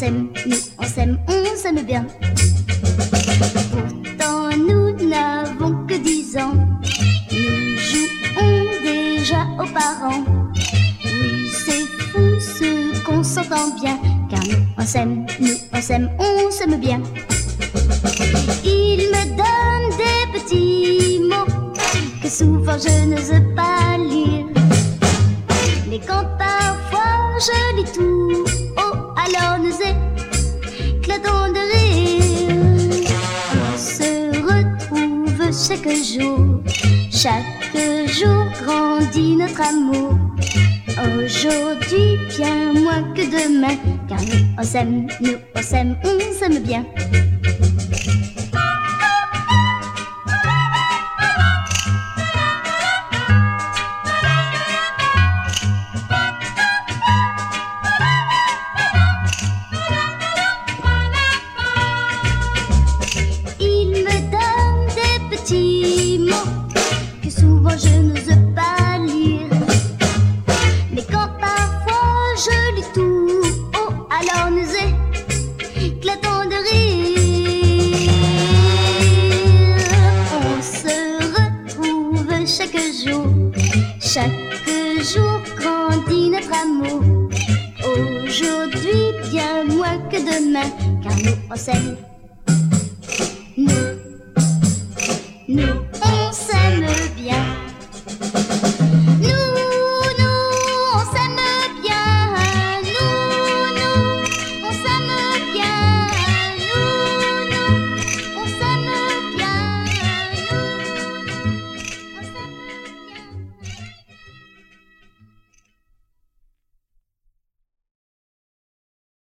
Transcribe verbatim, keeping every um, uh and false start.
s'aime, nous on s'aime, on s'aime bien. Pourtant nous n'avons que dix ans, nous jouons déjà aux parents. Oui, c'est fou ce qu'on s'entend bien, car nous on s'aime, nous on s'aime, on s'aime bien. Il me donne des petits mots que souvent je n'ose pas lire, mais quand parfois je lis tout haut, alors nous éclatons de rire. On se retrouve chaque jour, chaque jour grandit notre amour. Aujourd'hui bien moins que demain, car nous on s'aime, nous on s'aime, on s'aime bien. Que souvent je n'ose pas lire, mais quand parfois je lis tout haut, alors nous éclatons de rire. On se retrouve chaque jour, chaque jour grandit notre amour. Aujourd'hui bien moins que demain, car nous on s'aime.